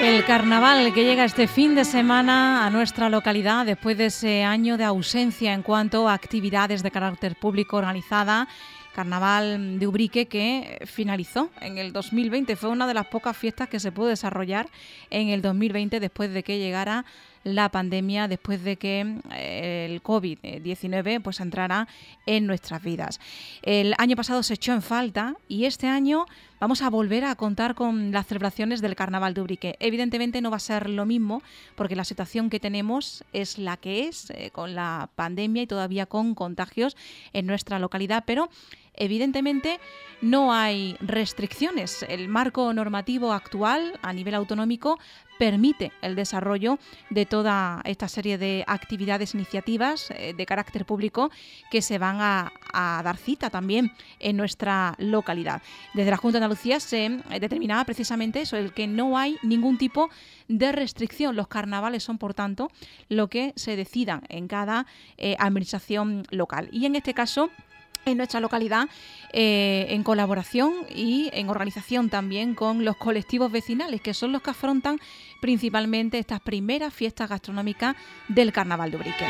El carnaval que llega este fin de semana a nuestra localidad después de ese año de ausencia en cuanto a actividades de carácter público organizada. Carnaval de Ubrique que finalizó en el 2020. Fue una de las pocas fiestas que se pudo desarrollar en el 2020 después de que llegara la pandemia, después de que el COVID-19 pues entrara en nuestras vidas. El año pasado se echó en falta y este año vamos a volver a contar con las celebraciones del Carnaval de Ubrique. Evidentemente no va a ser lo mismo porque la situación que tenemos es la que es, con la pandemia y todavía con contagios en nuestra localidad, pero evidentemente no hay restricciones. El marco normativo actual a nivel autonómico permite el desarrollo de toda esta serie de actividades, iniciativas de carácter público que se van a dar cita también en nuestra localidad. Desde la Junta de Andalucía se determinaba precisamente eso, el que no hay ningún tipo de restricción. Los carnavales son, por tanto, lo que se decidan en cada administración local. Y en este caso, en nuestra localidad, en colaboración y en organización también con los colectivos vecinales, que son los que afrontan principalmente estas primeras fiestas gastronómicas del Carnaval de Ubrique.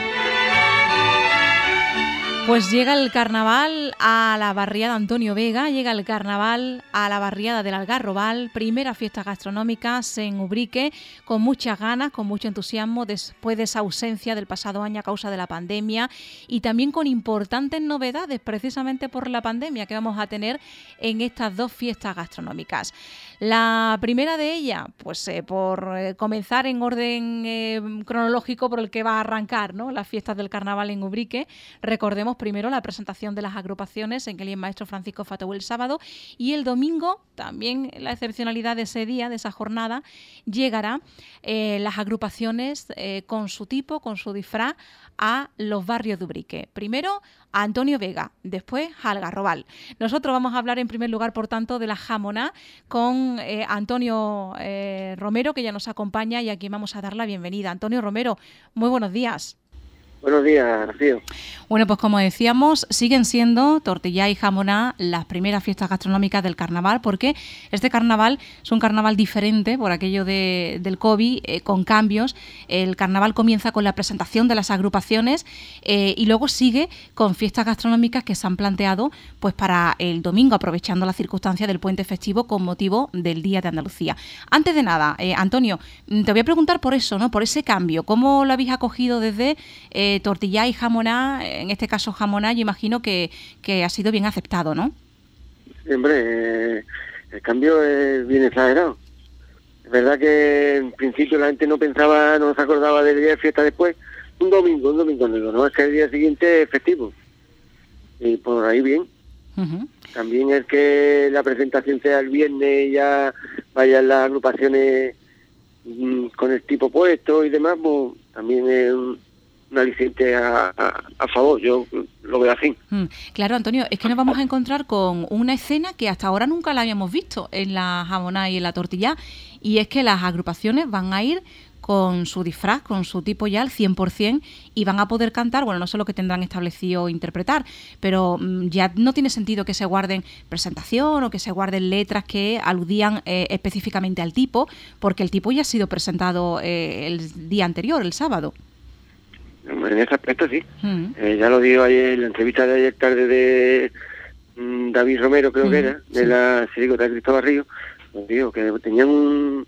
Pues llega el carnaval a la barriada Antonio Vega, llega el carnaval a la barriada del Algarrobal, primeras fiestas gastronómicas en Ubrique, con muchas ganas, con mucho entusiasmo, después de esa ausencia del pasado año a causa de la pandemia y también con importantes novedades precisamente por la pandemia que vamos a tener en estas dos fiestas gastronómicas. La primera de ellas, pues por comenzar en orden cronológico por el que va a arrancar, ¿no?, las fiestas del carnaval en Ubrique. Recordemos primero la presentación de las agrupaciones en que el maestro Francisco Fatau el sábado, y el domingo, también la excepcionalidad de ese día, de esa jornada, llegará las agrupaciones con su tipo, con su disfraz, a los barrios de Ubrique. Primero a Antonio Vega, después a Algarrobal. Nosotros vamos a hablar en primer lugar, por tanto, de la jamoná con Antonio Romero, que ya nos acompaña y a quien vamos a dar la bienvenida. Antonio Romero, muy buenos días. Buenos días, Rocío. Bueno, pues como decíamos, siguen siendo tortillá y jamoná las primeras fiestas gastronómicas del carnaval, porque este carnaval es un carnaval diferente por aquello del COVID, con cambios. El carnaval comienza con la presentación de las agrupaciones y luego sigue con fiestas gastronómicas que se han planteado pues para el domingo, aprovechando la circunstancia del puente festivo con motivo del Día de Andalucía. Antes de nada, Antonio, te voy a preguntar por eso, ¿no?, por ese cambio. ¿Cómo lo habéis acogido desde tortillá y jamoná? En este caso jamoná, yo imagino que ha sido bien aceptado, ¿no? Sí, hombre, el cambio es bien exagerado. Es verdad que en principio la gente no pensaba, no se acordaba del día de fiesta después. Un domingo, no es que el día siguiente es festivo. Y por ahí bien. Uh-huh. También es que la presentación sea el viernes y ya vayan las agrupaciones con el tipo puesto y demás, pues también es un aliciente a favor, yo lo veo así. Claro, Antonio, es que nos vamos a encontrar con una escena que hasta ahora nunca la habíamos visto en la jamoná y en la tortillá, y es que las agrupaciones van a ir con su disfraz, con su tipo ya al 100%, y van a poder cantar, bueno, no sé lo que tendrán establecido interpretar, pero ya no tiene sentido que se guarden presentación o que se guarden letras que aludían específicamente al tipo, porque el tipo ya ha sido presentado el día anterior, el sábado. En ese aspecto sí. Ya lo digo ayer en la entrevista de ayer tarde de David Romero, creo que era, de la Sirigota de Cristóbal Río. Os digo que tenían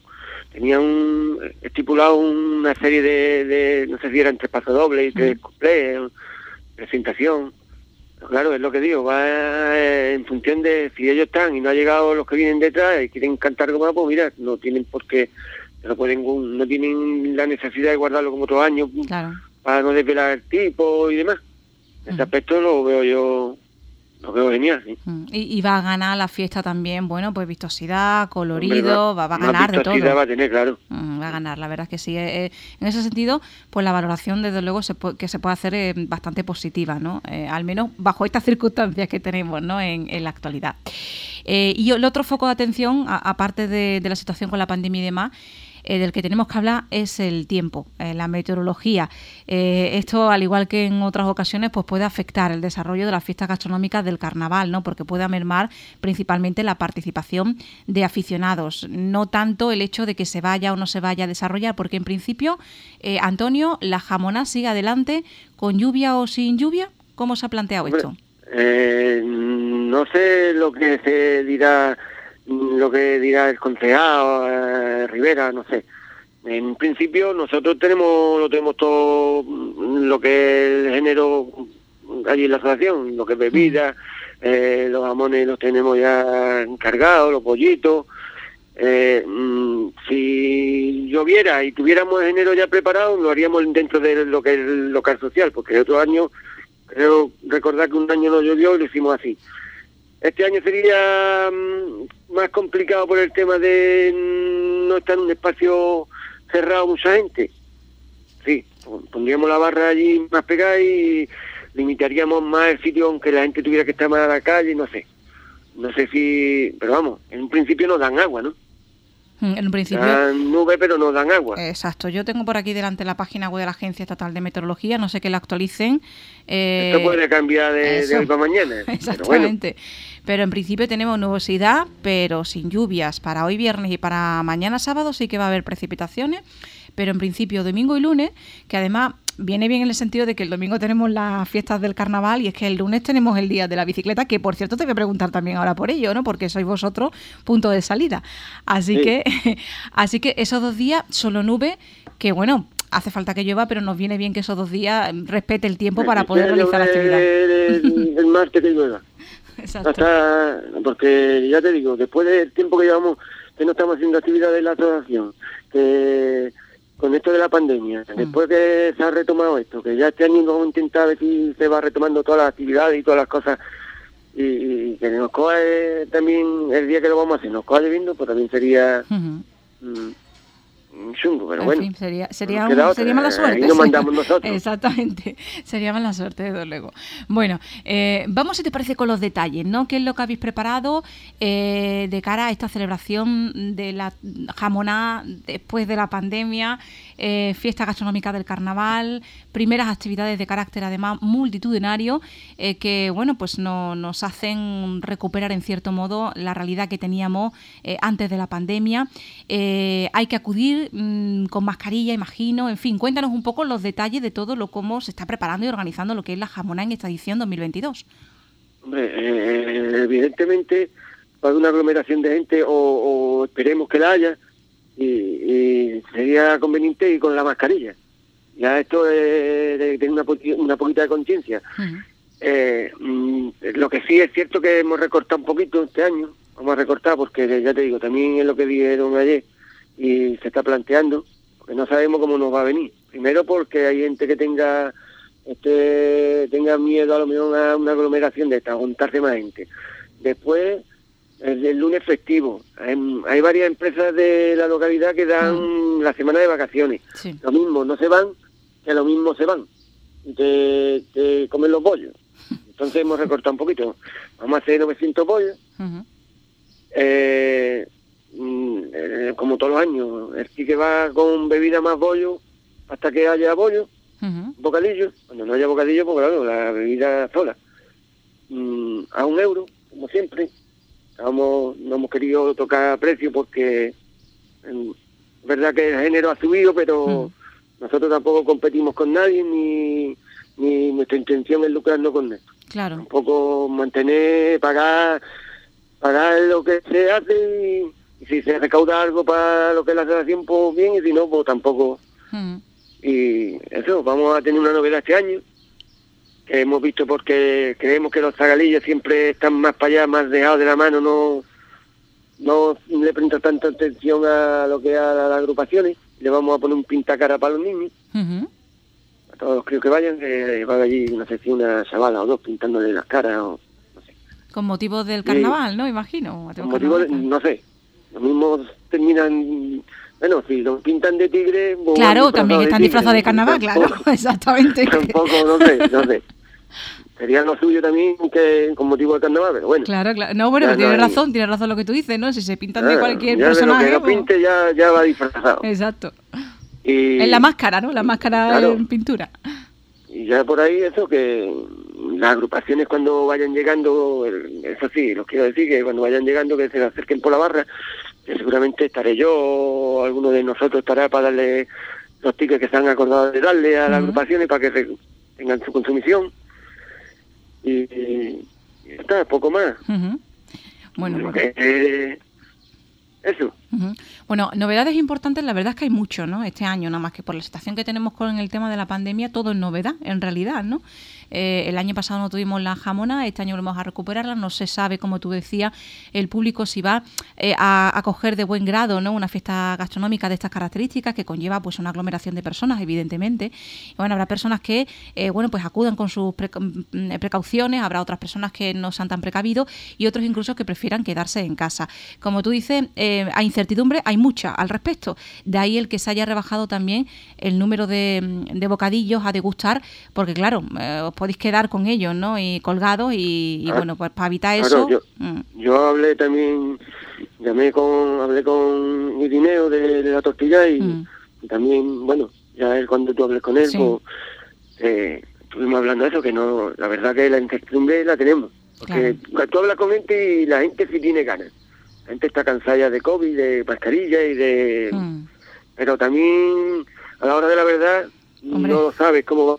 estipulado una serie de no sé si eran 3 pasodobles y 3 couplets, presentación. Pero claro, es lo que digo, va en función de si ellos están y no ha llegado los que vienen detrás y quieren cantar como pues mira, no tienen por qué, no tienen la necesidad de guardarlo como otros años. Claro. Para no desvelar el tipo y demás. Ese aspecto lo veo genial, sí. Y va a ganar la fiesta también, bueno, pues vistosidad, colorido, hombre, va a ganar de todo. Va a tener, claro. Va a ganar, la verdad es que sí. En ese sentido, pues la valoración, desde luego, que se puede hacer es bastante positiva, ¿no? Al menos bajo estas circunstancias que tenemos, ¿no?, en la actualidad. Y el otro foco de atención, aparte de la situación con la pandemia y demás, del que tenemos que hablar es el tiempo, la meteorología. Esto, al igual que en otras ocasiones, pues puede afectar el desarrollo de las fiestas gastronómicas del carnaval, ¿no? Porque puede mermar principalmente la participación de aficionados, no tanto el hecho de que se vaya o no se vaya a desarrollar, porque en principio, Antonio, la Jamoná sigue adelante con lluvia o sin lluvia. ¿Cómo se ha planteado esto? No sé lo que dirá el concejal Rivera, no sé. En principio nosotros lo tenemos todo lo que es el género allí en la asociación, lo que es bebida, los jamones los tenemos ya encargados, los pollitos. Si lloviera y tuviéramos el género ya preparado, lo haríamos dentro de lo que es el local social, porque el otro año, creo recordar que un año no llovió y lo hicimos así. Este año sería más complicado por el tema de no estar en un espacio cerrado mucha gente. Sí, pondríamos la barra allí más pegada y limitaríamos más el sitio, aunque la gente tuviera que estar más a la calle, no sé. No sé si... Pero vamos, en un principio nos dan agua, ¿no? En un principio... Dan nube, pero no dan agua. Exacto. Yo tengo por aquí delante la página web de la Agencia Estatal de Meteorología, no sé que la actualicen. Esto puede cambiar de hoy para mañana. Exactamente. Pero en principio tenemos nubosidad, pero sin lluvias. Para hoy viernes y para mañana sábado sí que va a haber precipitaciones, pero en principio domingo y lunes, que además viene bien en el sentido de que el domingo tenemos las fiestas del carnaval y es que el lunes tenemos el día de la bicicleta, que por cierto te voy a preguntar también ahora por ello, ¿no? Porque sois vosotros punto de salida. Así que esos 2 días solo nube, que bueno, hace falta que llueva, pero nos viene bien que esos 2 días respete el tiempo para poder realizar la actividad. El martes que llueva. Exacto. Porque ya te digo, después del tiempo que llevamos, que no estamos haciendo actividades en la asociación, que con esto de la pandemia, después que se ha retomado esto, que ya este año vamos a intentar ver si se va retomando todas las actividades y todas las cosas, y que nos coge también el día que lo vamos a hacer, nos coge lloviendo, pues también sería chungo, pero bueno. En fin, sería mala suerte. Ahí nos mandamos nosotros. Exactamente, sería mala suerte, desde luego. Bueno, vamos, si te parece, con los detalles, ¿no? ¿Qué es lo que habéis preparado de cara a esta celebración de la Jamoná después de la pandemia, fiesta gastronómica del carnaval, primeras actividades de carácter además multitudinario que, bueno, pues nos hacen recuperar en cierto modo la realidad que teníamos antes de la pandemia? Hay que acudir con mascarilla, imagino, en fin, cuéntanos un poco los detalles de todo cómo se está preparando y organizando lo que es la Jamoná en esta edición 2022. Hombre, evidentemente va a haber una aglomeración de gente o esperemos que la haya y sería conveniente ir con la mascarilla. Ya esto de tener una poquita de conciencia. Lo que sí es cierto que hemos recortado un poquito este año, vamos a recortar porque ya te digo, también es lo que dijeron ayer y se está planteando, porque no sabemos cómo nos va a venir. Primero porque hay gente que tenga miedo a lo mejor a una aglomeración de esta, a juntarse más gente. Después, el lunes festivo. Hay varias empresas de la localidad que dan la semana de vacaciones. Sí. Lo mismo, no se van, que lo mismo se van. Y te comen los bollos. Entonces hemos recortado un poquito. Vamos a hacer 900 bollos. Como todos los años. El sí que va con bebida más bollo hasta que haya bollo. Bocadillo. Cuando no haya bocadillo, pues claro, la bebida sola. A €1, como siempre. No hemos querido tocar precio porque es verdad que el género ha subido, pero nosotros tampoco competimos con nadie ni nuestra intención es lucrarnos con esto. Claro. Tampoco pagar lo que se hace y si se recauda algo para lo que es la asociación, pues bien, y si no, pues tampoco. Y eso, vamos a tener una novedad este año que hemos visto porque creemos que los zagalillos siempre están más para allá, más dejados de la mano, no le prestan tanta atención a lo que a las agrupaciones. Le vamos a poner un pintacara para los niños. A todos los críos que vayan, van allí una sección, una chavala o dos pintándole las caras o no sé. Con motivo del carnaval, ¿no? Imagino. Con motivo no sé. Los mismos terminan... Bueno, si los pintan de tigre... Claro, también están disfrazados de carnaval, claro, exactamente. Tampoco, no sé. sería lo suyo también que con motivo del carnaval, pero bueno. Claro. No, bueno, Ya tienes no hay- razón lo que tú dices, ¿no? Si se pintan de cualquier ya personaje... de lo que no pinte ya va disfrazado. Exacto. Y, Es la máscara, ¿no? La máscara claro. en pintura. Y ya por ahí eso, que las agrupaciones cuando vayan llegando, eso sí, los quiero decir, que cuando vayan llegando que se acerquen por la barra, que seguramente estaré yo o alguno de nosotros estará para darle los tickets que se han acordado de darle a las agrupaciones para que tengan su consumición. Y ya está, poco más. Bueno. Eso. Bueno, novedades importantes, la verdad es que hay mucho, ¿no? Este año, nada más que por la situación que tenemos con el tema de la pandemia, todo es novedad, en realidad, ¿no? El año pasado no tuvimos la jamona, este año volvemos a recuperarla, no se sabe, como tú decías, el público si va a acoger de buen grado, ¿no? Una fiesta gastronómica de estas características que conlleva pues una aglomeración de personas, evidentemente. Y bueno, habrá personas que, pues acudan con sus precauciones, habrá otras personas que no sean tan precavidos y otros incluso que prefieran quedarse en casa. Como tú dices, hay incertidumbre, hay mucha al respecto. De ahí el que se haya rebajado también el número de bocadillos a degustar, porque claro, os podéis quedar con ellos, ¿no? Y colgados y bueno, pues para evitar eso... Yo hablé también, hablé con Irineo de la tortilla y también, bueno, ya él cuando tú hables con él, pues estuvimos hablando de eso, que no, la verdad que la incertidumbre la tenemos. Porque tú hablas con gente y la gente sí tiene ganas. La gente está cansada ya de COVID, de mascarilla y de... Pero también, a la hora de la verdad, no sabes cómo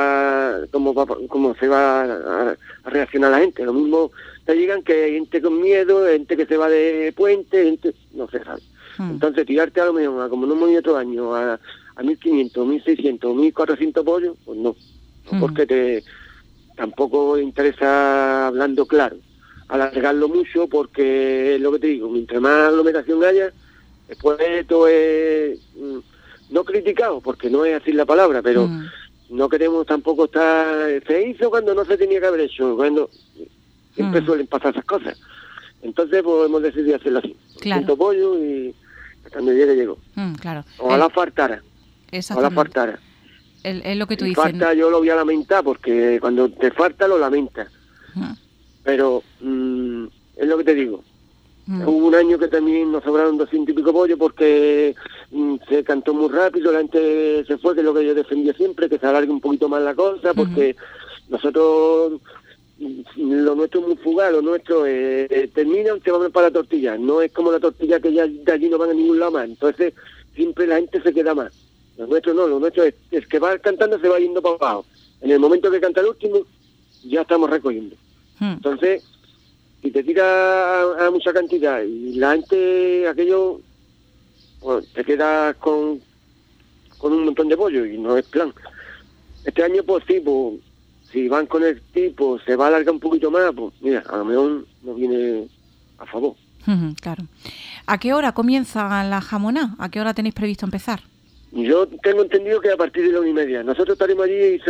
se va a reaccionar la gente. Lo mismo te digan que hay gente con miedo, gente que se va de puente, gente... No se sabe. Entonces, tirarte a lo mejor, como no hemos ido otro año, a 1.500, 1.600, 1.400 pollos, pues no. Porque tampoco interesa, hablando claro, alargarlo mucho, porque es lo que te digo, mientras más aglomeración haya, después esto es no criticado, porque no es así la palabra, pero no queremos tampoco estar... Se hizo cuando no se tenía que haber hecho, cuando siempre suelen pasar esas cosas. Entonces pues hemos decidido hacerlo así. Claro. Pollo y hasta el día que llegó. Claro. Ojalá faltara. Ojalá faltara. Es lo que tú si dices. Falta, yo lo voy a lamentar, porque cuando te falta lo lamentas. Pero es lo que te digo. Hubo un año que también nos sobraron 200 y pico pollos porque se cantó muy rápido, la gente se fue, que es lo que yo defendía siempre, que se alargue un poquito más la cosa, porque nosotros, lo nuestro es muy fugaz, lo nuestro terminan, se van para la tortilla. No es como la tortilla que ya de allí no van a ningún lado más. Entonces siempre la gente se queda más. Lo nuestro no, lo nuestro es que va cantando, se va yendo para abajo. En el momento que canta el último, ya estamos recogiendo. Entonces, si te tira a mucha cantidad y la gente, aquello, pues, te quedas con un montón de pollo y no es plan. Este año, pues sí, pues, si van con el tipo, se va a alargar un poquito más, pues mira, a lo mejor nos viene a favor. Claro. ¿A qué hora comienza la jamoná? ¿A qué hora tenéis previsto empezar? Yo tengo entendido que a partir de la 1:30. Nosotros estaremos allí y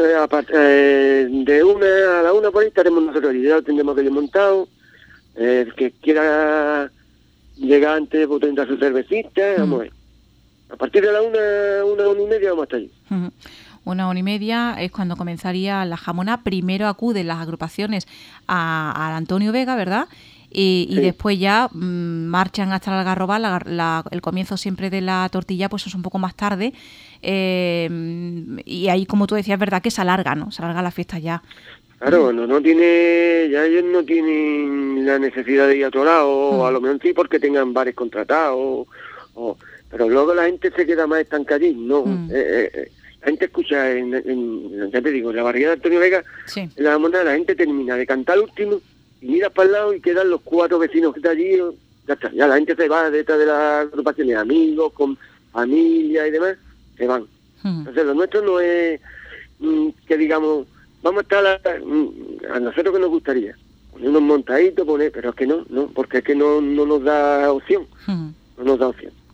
de 1 a la 1 por ahí estaremos nosotros allí. Ya lo tendremos aquello montado. El que quiera llegar antes, pues tendrá su cervecita. Vamos a ver. A partir de la 1:30 vamos a estar allí. 1:30 es cuando comenzaría la jamoná. Primero acuden las agrupaciones a Antonio Vega, ¿verdad? Y después ya marchan hasta el Algarrobal. El comienzo siempre de la tortilla pues es un poco más tarde, y ahí, como tú decías, es verdad que se alarga, ¿no? Se alarga la fiesta ya. Claro, no tiene, ya ellos no tienen la necesidad de ir a otro lado, o a lo mejor sí porque tengan bares contratados, pero luego la gente se queda más estancada allí, ¿no? La gente escucha, ya te digo, en la barriada de Antonio Vega, en la moneda, la gente termina de cantar el último, y mira para el lado y quedan los 4 vecinos que están allí, ya está, ya la gente se va detrás de las agrupaciones, amigos, con familia y demás, se van. Entonces lo nuestro no es que digamos, vamos a estar a nosotros que nos gustaría, poner unos montaditos, pero es que no, porque es que no nos da opción, no nos da opción.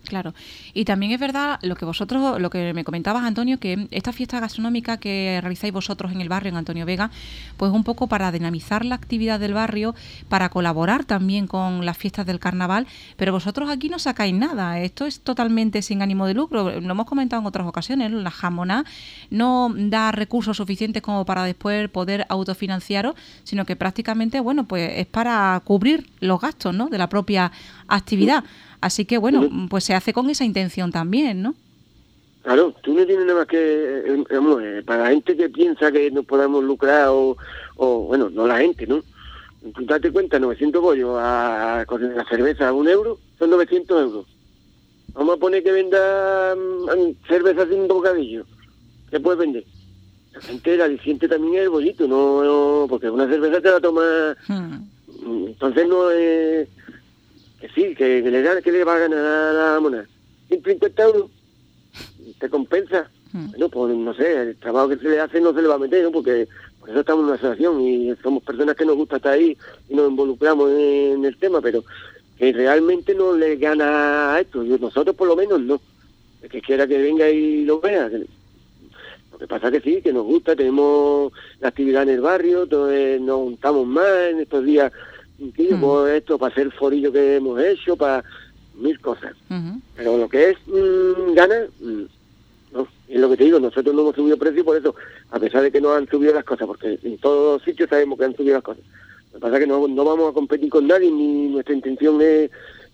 Claro. Y también es verdad lo que me comentabas, Antonio, que esta fiesta gastronómica que realizáis vosotros en el barrio, en Antonio Vega, pues un poco para dinamizar la actividad del barrio, para colaborar también con las fiestas del carnaval, pero vosotros aquí no sacáis nada, esto es totalmente sin ánimo de lucro, lo hemos comentado en otras ocasiones, la Jamoná no da recursos suficientes como para después poder autofinanciaros, sino que prácticamente, bueno, pues es para cubrir los gastos, ¿no?, de la propia actividad. Así que, bueno, pues se hace con esa intención también, ¿no? Claro, tú no tienes nada más que... para la gente que piensa que nos podamos lucrar o bueno, no la gente, ¿no? Tú date cuenta, 900 bollos con la cerveza a €1, son 900 euros. Vamos a poner que venda cerveza sin bocadillo. ¿Qué puedes vender? La gente, el aliciente también es el bollito, no porque una cerveza te la toma... Entonces no es... Que sí, que le va a ganar a la moneda. 150 euros, te compensa. Bueno, pues no sé, el trabajo que se le hace no se le va a meter, ¿no? Porque por eso estamos en una asociación y somos personas que nos gusta estar ahí y nos involucramos en el tema, pero que realmente no le gana a esto. Nosotros por lo menos no. El que quiera que venga y lo vea. Lo que pasa que sí, que nos gusta, tenemos la actividad en el barrio, entonces nos juntamos más en estos días. Pues esto para hacer el forillo que hemos hecho, para 1000 cosas. Pero lo que es ganar, no. Es lo que te digo, nosotros no hemos subido precio por eso, a pesar de que no han subido las cosas, porque en todos los sitios sabemos que han subido las cosas. Lo que pasa es que no vamos a competir con nadie, ni nuestra intención es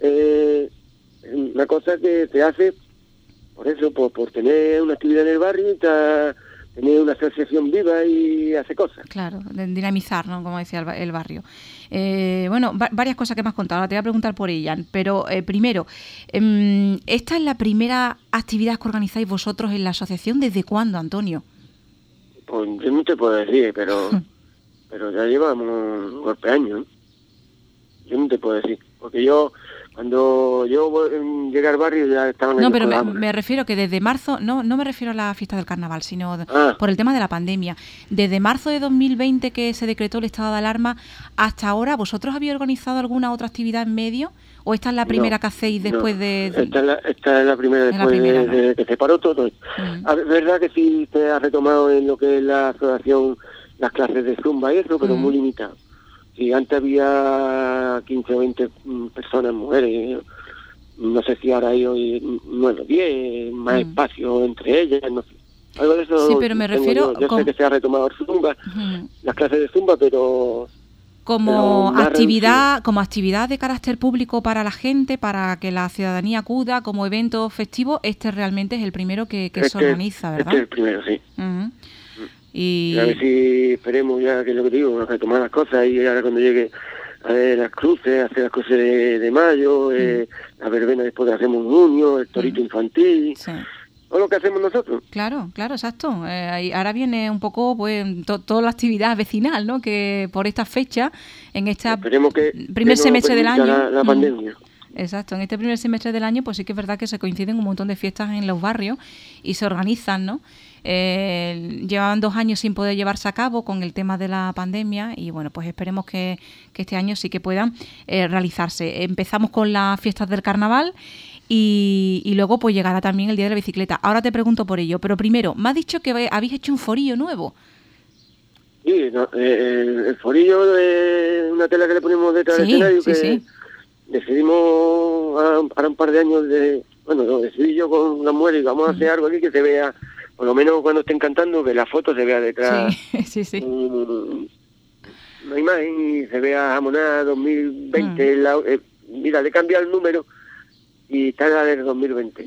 una cosa que se hace por eso, por tener una actividad en el barrio y tener una asociación viva y hacer cosas. Claro, de dinamizar, ¿no?, como decía el barrio. Bueno, varias cosas que me has contado, ahora te voy a preguntar por ellas, pero primero, ¿esta es la primera actividad que organizáis vosotros en la asociación? ¿Desde cuándo, Antonio? Pues yo no te puedo decir, pero ya llevamos un golpe de año, ¿eh? Yo no te puedo decir, porque cuando yo llegué al barrio ya estaban... No, pero me refiero que desde marzo, no me refiero a la fiesta del carnaval, sino por el tema de la pandemia. Desde marzo de 2020 que se decretó el estado de alarma hasta ahora, ¿vosotros habéis organizado alguna otra actividad en medio? ¿O esta es la primera que hacéis después de...? Esta es la primera después de que se paró todo. Es verdad que sí se ha retomado en lo que es la asociación las clases de zumba y eso, pero muy limitado. Y antes había 15 o 20 personas, mujeres, no sé si ahora hay hoy 9 o 10, más espacio entre ellas, no sé. Algo de eso. Sí, pero me refiero... Yo sé que se ha retomado el zumba, las clases de zumba, pero... Como actividad de carácter público para la gente, para que la ciudadanía acuda, como evento festivo, este realmente es el primero que se organiza, ¿verdad? Este es el primero, sí. Y a ver si esperemos ya, que es lo que digo, a retomar las cosas y ahora cuando llegue a ver las cruces, hacer las cruces de mayo, la verbena después que hacemos un junio, el torito infantil, todo lo que hacemos nosotros. Claro, exacto. Ahora viene un poco pues toda la actividad vecinal, ¿no?, que por esta fecha, en este primer semestre del año... La pandemia. Exacto, en este primer semestre del año pues sí que es verdad que se coinciden un montón de fiestas en los barrios y se organizan, ¿no? Llevaban 2 años sin poder llevarse a cabo con el tema de la pandemia y bueno, pues esperemos que este año sí que puedan realizarse. Empezamos con las fiestas del carnaval y luego pues llegará también el Día de la Bicicleta. Ahora te pregunto por ello, pero primero, me has dicho que habéis hecho un forillo nuevo. Sí, el forillo es una tela que le ponemos detrás del escenario que decidimos para un par de años lo decidí yo con la mujer y vamos a hacer algo aquí que se vea, por lo menos cuando estén cantando, que la foto se vea detrás. Sí. Una imagen y se vea Jamoná 2020. Mira, le cambia el número y está la del 2020.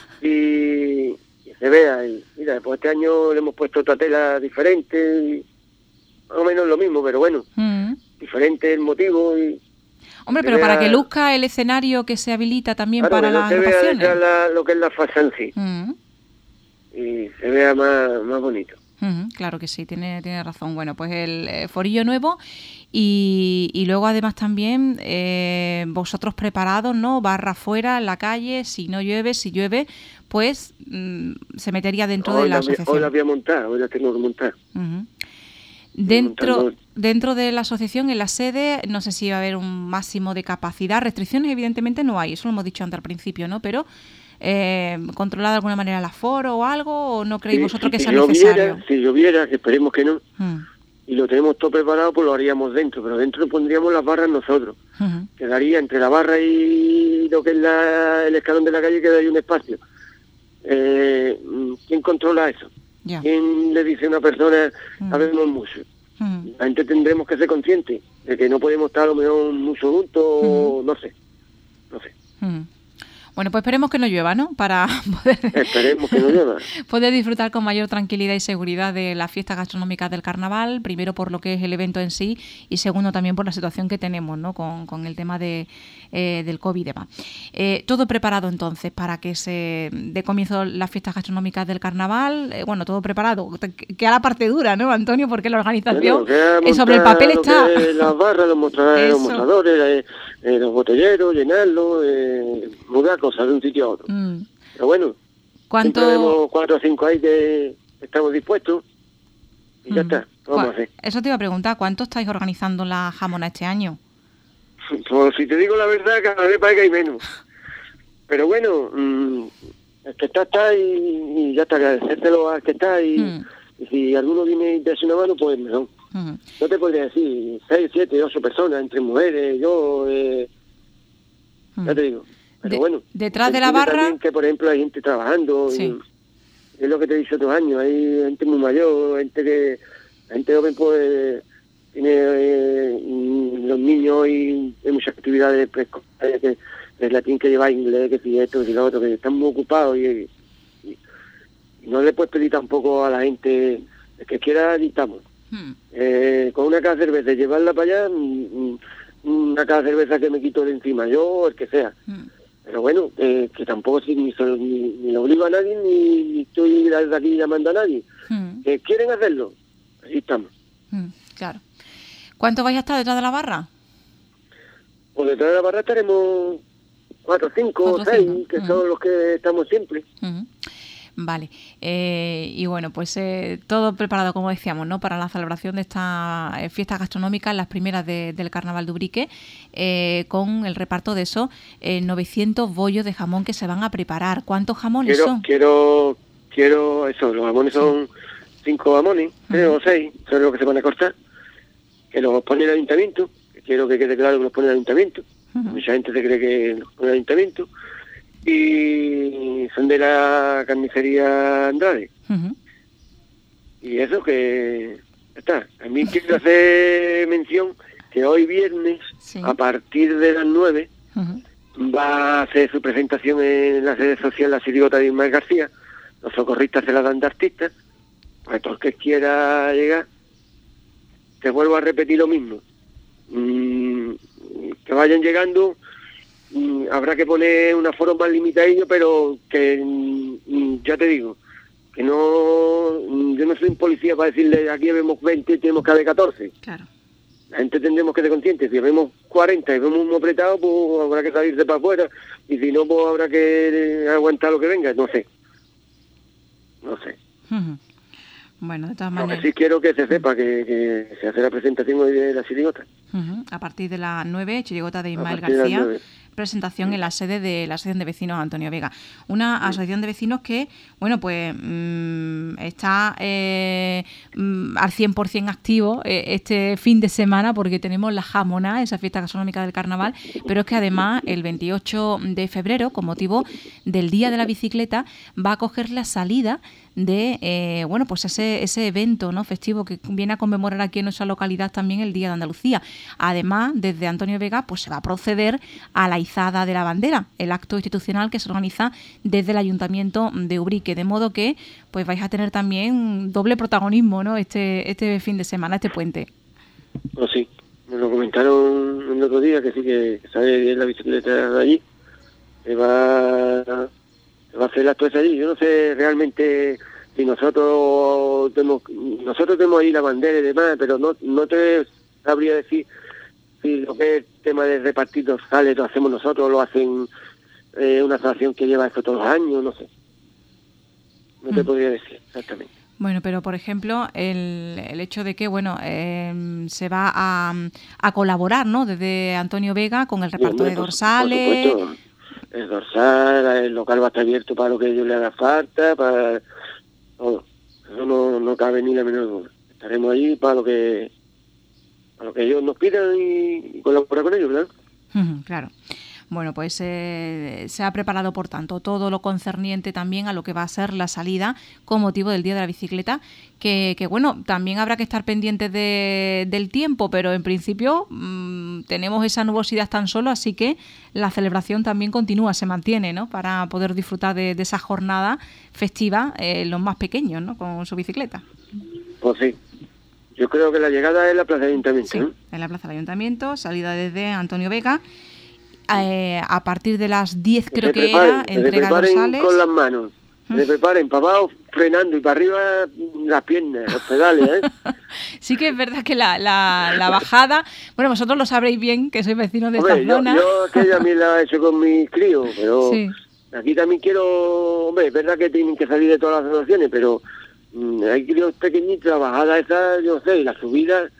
Y se vea. Y mira, después este año le hemos puesto otra tela diferente, y más o menos lo mismo, pero bueno, diferente el motivo y... Hombre, pero para que luzca el escenario que se habilita también para las ocasiones. Vea lo que es la fachada en sí. Y se vea más bonito. Claro que sí, tiene razón. Bueno, pues el forillo nuevo y luego además también vosotros preparados, ¿no? Barra afuera, en la calle, si no llueve, si llueve, pues se metería dentro de la asociación. Hoy la voy a montar, hoy la tengo que montar. Dentro dentro de la asociación, en la sede, no sé si va a haber un máximo de capacidad. Restricciones evidentemente no hay, eso lo hemos dicho antes al principio, ¿no? Pero ¿controlar de alguna manera el aforo o algo? ¿O no creéis vosotros que sea necesario? Si lloviera, que esperemos que no, y lo tenemos todo preparado, pues lo haríamos dentro, pero dentro pondríamos las barras nosotros. Quedaría entre la barra y lo que es el escalón de la calle, quedaría un espacio. ¿Quién controla eso? Ya. ¿Quién le dice a una persona, sabemos mucho? La gente tendremos que ser conscientes de que no podemos estar a lo mejor mucho juntos, no sé. Bueno, pues esperemos que no llueva, ¿no? Para poder, esperemos que no llueva. Poder disfrutar con mayor tranquilidad y seguridad de las fiestas gastronómicas del carnaval, primero por lo que es el evento en sí y segundo también por la situación que tenemos, ¿no? Con el tema del COVID y demás. Todo preparado entonces para que se dé comienzo las fiestas gastronómicas del carnaval. Bueno, todo preparado. Queda la parte dura, ¿no, Antonio? Porque la organización sobre el papel está... Las barras, los mostradores, los botelleros, llenarlos, mudar cosas de un sitio a otro. Pero bueno, siempre tenemos 4 o 5 ahí que estamos dispuestos y ya está, vamos a hacer. Eso te iba a preguntar, ¿cuánto estáis organizando la jamona este año? Pues si te digo la verdad, cada vez parece que hay menos. Pero bueno, el que está y ya está, agradecérselo al que está y si alguno viene y te hace una mano, pues mejor. No te podría decir 6, 7, 8 personas, entre mujeres, yo, ya te digo. Pero bueno, detrás de la barra... que, por ejemplo, hay gente trabajando, sí. Y es lo que te he dicho otros años, hay gente muy mayor, la gente joven pues tiene los niños y hay muchas actividades preescolares que la tienen que llevar inglés, que si esto, que si lo otro, que están muy ocupados y no le puedes pedir tampoco a la gente que quiera, dictamos. Con una caja de cerveza, llevarla para allá, una caja de cerveza que me quito de encima yo, el que sea. Pero bueno, que tampoco ni le obligo a nadie, ni estoy desde aquí llamando a nadie. Que quieren hacerlo, así estamos. Claro. ¿Cuánto vais a estar detrás de la barra? Pues detrás de la barra estaremos 4, 5, 6, que son los que estamos siempre. Vale, y bueno, pues todo preparado, como decíamos, ¿no? Para la celebración de estas fiestas gastronómicas, las primeras del Carnaval de Ubrique, con el reparto de esos 900 bollos de jamón que se van a preparar. ¿Cuántos jamones son? Quiero eso, los jamones son 5 jamones, 3 o 6, son los que se van a cortar, que los pone el ayuntamiento, quiero que quede claro que los pone el ayuntamiento, mucha gente se cree que los pone el ayuntamiento, y son de la carnicería Andrade. Y eso que está. A mí quiero hacer mención que hoy viernes, a partir de las 9, va a hacer su presentación en la sede social La Chirigota de Ismael García. Los socorristas se la dan de artistas. Para todo el que quiera llegar, te vuelvo a repetir lo mismo. Que vayan llegando. Habrá que poner un aforo más limitadillo, pero que ya te digo, que no, yo no soy un policía para decirle aquí vemos 20 y tenemos que haber 14. Claro. La gente tendremos que ser conscientes, si vemos 40 y vemos un apretado, pues habrá que salirse para afuera, y si no, pues habrá que aguantar lo que venga, no sé. Bueno, de todas maneras... Lo que sí quiero que se sepa que se hace la presentación hoy de la chirigota. A partir de las 9, chirigota de Ismael García, presentación en la sede de la Asociación de Vecinos Antonio Vega. Una asociación de vecinos que, bueno, pues está al 100% activo este fin de semana porque tenemos la jamona, esa fiesta gastronómica del carnaval, pero es que además el 28 de febrero, con motivo del Día de la Bicicleta, va a coger la salida de bueno, pues ese evento, ¿no?, festivo que viene a conmemorar aquí en nuestra localidad también el Día de Andalucía. Además, desde Antonio Vega pues se va a proceder a la izada de la bandera, el acto institucional que se organiza desde el Ayuntamiento de Ubrique, de modo que pues vais a tener también doble protagonismo, ¿no?, este fin de semana, este puente. Pues sí, me lo comentaron el otro día que sí que sale la bicicleta de allí, que va a hacer el acto ese allí. Yo no sé realmente si nosotros tenemos ahí la bandera y demás, pero no te sabría decir si lo que es el tema de repartir dorsales lo hacemos nosotros, lo hacen una asociación que lleva esto todos los años, no sé. No te podría decir exactamente. Bueno, pero por ejemplo, el hecho de que, bueno, se va a colaborar, ¿no? Desde Antonio Vega con el reparto de dorsales. Por supuesto, el dorsal, el local va a estar abierto para lo que a ellos le haga falta, para todo. Eso no cabe ni la menor duda. Estaremos allí para lo que ellos nos pidan y colaborar con ellos, ¿verdad? Claro. Bueno, pues se ha preparado, por tanto, todo lo concerniente también a lo que va a ser la salida con motivo del Día de la Bicicleta, que bueno, también habrá que estar pendientes del tiempo, pero en principio tenemos esa nubosidad tan solo, así que la celebración también continúa, se mantiene, ¿no? Para poder disfrutar de esa jornada festiva, los más pequeños, ¿no? Con su bicicleta. Pues sí. Yo creo que la llegada es la Plaza del Ayuntamiento, sí, ¿no? En la Plaza del Ayuntamiento, salida desde Antonio Vega. A partir de las 10 creo que era, entrega dorsales. Con las manos, se preparen para abajo, frenando y para arriba las piernas, los pedales, ¿eh? Sí que es verdad que la bajada, bueno, vosotros lo sabréis bien, que sois vecinos de esta zona. Yo que también la he hecho con mis críos, pero sí. Aquí también quiero, hombre, es verdad que tienen que salir de todas las situaciones, pero hay críos pequeñitos, la bajada esa, yo sé, y la subida,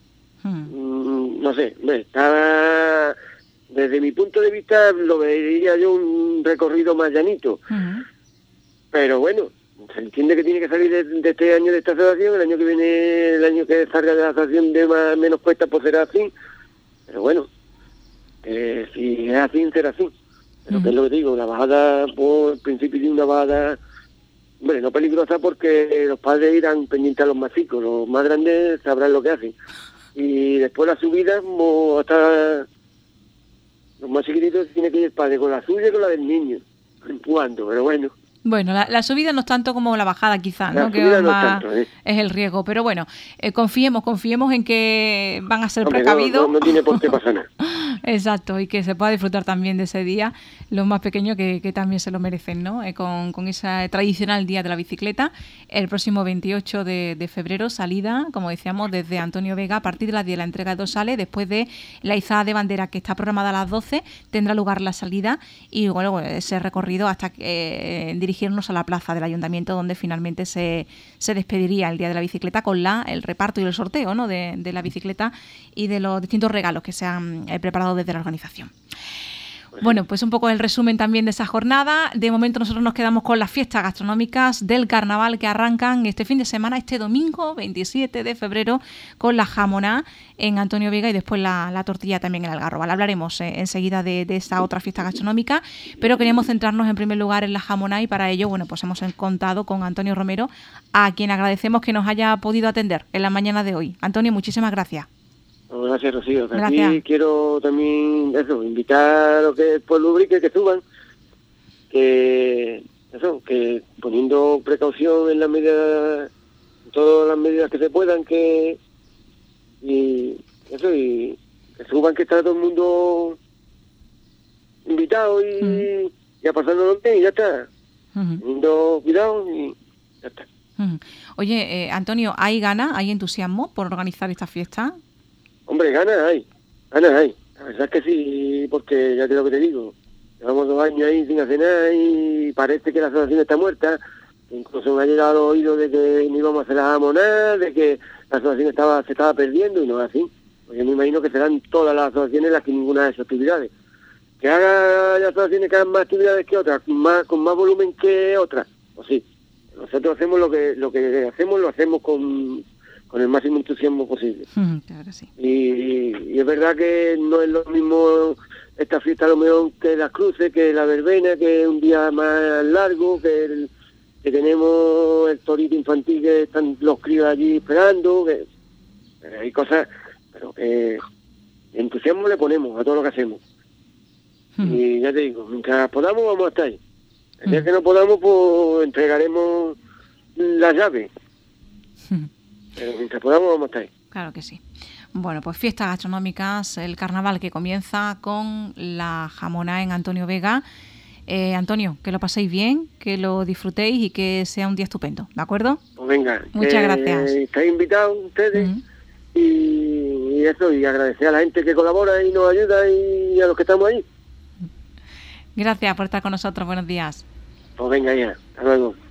no sé, está... Desde mi punto de vista lo vería yo un recorrido más llanito. Pero bueno, se entiende que tiene que salir de este año de esta asociación, el año que viene, el año que salga de la asociación de menos cuesta, pues será así. Pero bueno, si es así, será así. Pero que es lo que digo, la bajada, por principio de una bajada, hombre, no peligrosa porque los padres irán pendientes a los más chicos, los más grandes sabrán lo que hacen. Y después la subida, hasta... Los más chiquititos tiene que ir el padre con la suya y con la del niño, empujando, pero bueno. Bueno, la subida no es tanto como la bajada quizá, ¿no? Que no más es tanto, ¿eh? Es el riesgo, pero bueno, confiemos en que van a ser precavidos. No tiene por qué pasar nada. Exacto, y que se pueda disfrutar también de ese día, los más pequeños que también se lo merecen, ¿no? Con ese tradicional Día de la Bicicleta, el próximo 28 de febrero, salida, como decíamos, desde Antonio Vega, a partir de las 10 la entrega de dorsales, después de la izada de bandera que está programada a las 12, tendrá lugar la salida y bueno, ese recorrido hasta dirigirnos a la plaza del Ayuntamiento, donde finalmente se despediría el Día de la Bicicleta con el reparto y el sorteo, ¿no? de la bicicleta y de los distintos regalos que se han preparado desde la organización. Bueno, pues un poco el resumen también de esa jornada. De momento nosotros nos quedamos con las fiestas gastronómicas del carnaval que arrancan este fin de semana, este domingo 27 de febrero, con la jamoná en Antonio Vega y después la tortilla también en Algarroba. Hablaremos enseguida de esta otra fiesta gastronómica, pero queríamos centrarnos en primer lugar en la jamoná y para ello, bueno, pues hemos contado con Antonio Romero, a quien agradecemos que nos haya podido atender en la mañana de hoy. Antonio, muchísimas gracias. Gracias, Rocío. Gracias. Aquí quiero también invitar a los que Pueblo Ubrique que suban, que poniendo precaución en todas las medidas que se puedan, y que suban, que está todo el mundo invitado y ya pasándolo bien y ya está. Teniendo cuidado y ya está. Oye, Antonio, ¿hay ganas, hay entusiasmo por organizar esta fiesta? Hombre, ganas hay. La verdad es que sí, porque ya te lo que te digo, llevamos 2 años ahí sin hacer nada y parece que la asociación está muerta. Incluso me ha llegado al oído de que no íbamos a hacer la jamonada, de que la asociación se estaba perdiendo y no es así. Pues yo me imagino que serán todas las asociaciones las que ninguna de esas actividades. Que haga las asociaciones que hagan más actividades que otras, con más volumen que otras, pues sí. Nosotros hacemos lo que hacemos, lo hacemos con el máximo entusiasmo posible. Claro, sí. Y es verdad que no es lo mismo esta fiesta a lo mejor que las cruces, que la verbena, que es un día más largo, que tenemos el torito infantil que están los críos allí esperando, que hay cosas, pero que entusiasmo le ponemos a todo lo que hacemos. Y ya te digo, mientras podamos vamos a estar ahí. El día que no podamos, pues entregaremos la llave. Pero mientras podamos vamos a estar ahí. Claro que sí. Bueno, pues fiestas gastronómicas, el carnaval que comienza con la jamoná en Antonio Vega. Antonio, que lo paséis bien, que lo disfrutéis y que sea un día estupendo, ¿de acuerdo? Pues venga. Muchas gracias. Estáis invitados ustedes y eso, y agradecer a la gente que colabora y nos ayuda y a los que estamos ahí. Gracias por estar con nosotros, buenos días. Pues venga ya, hasta luego.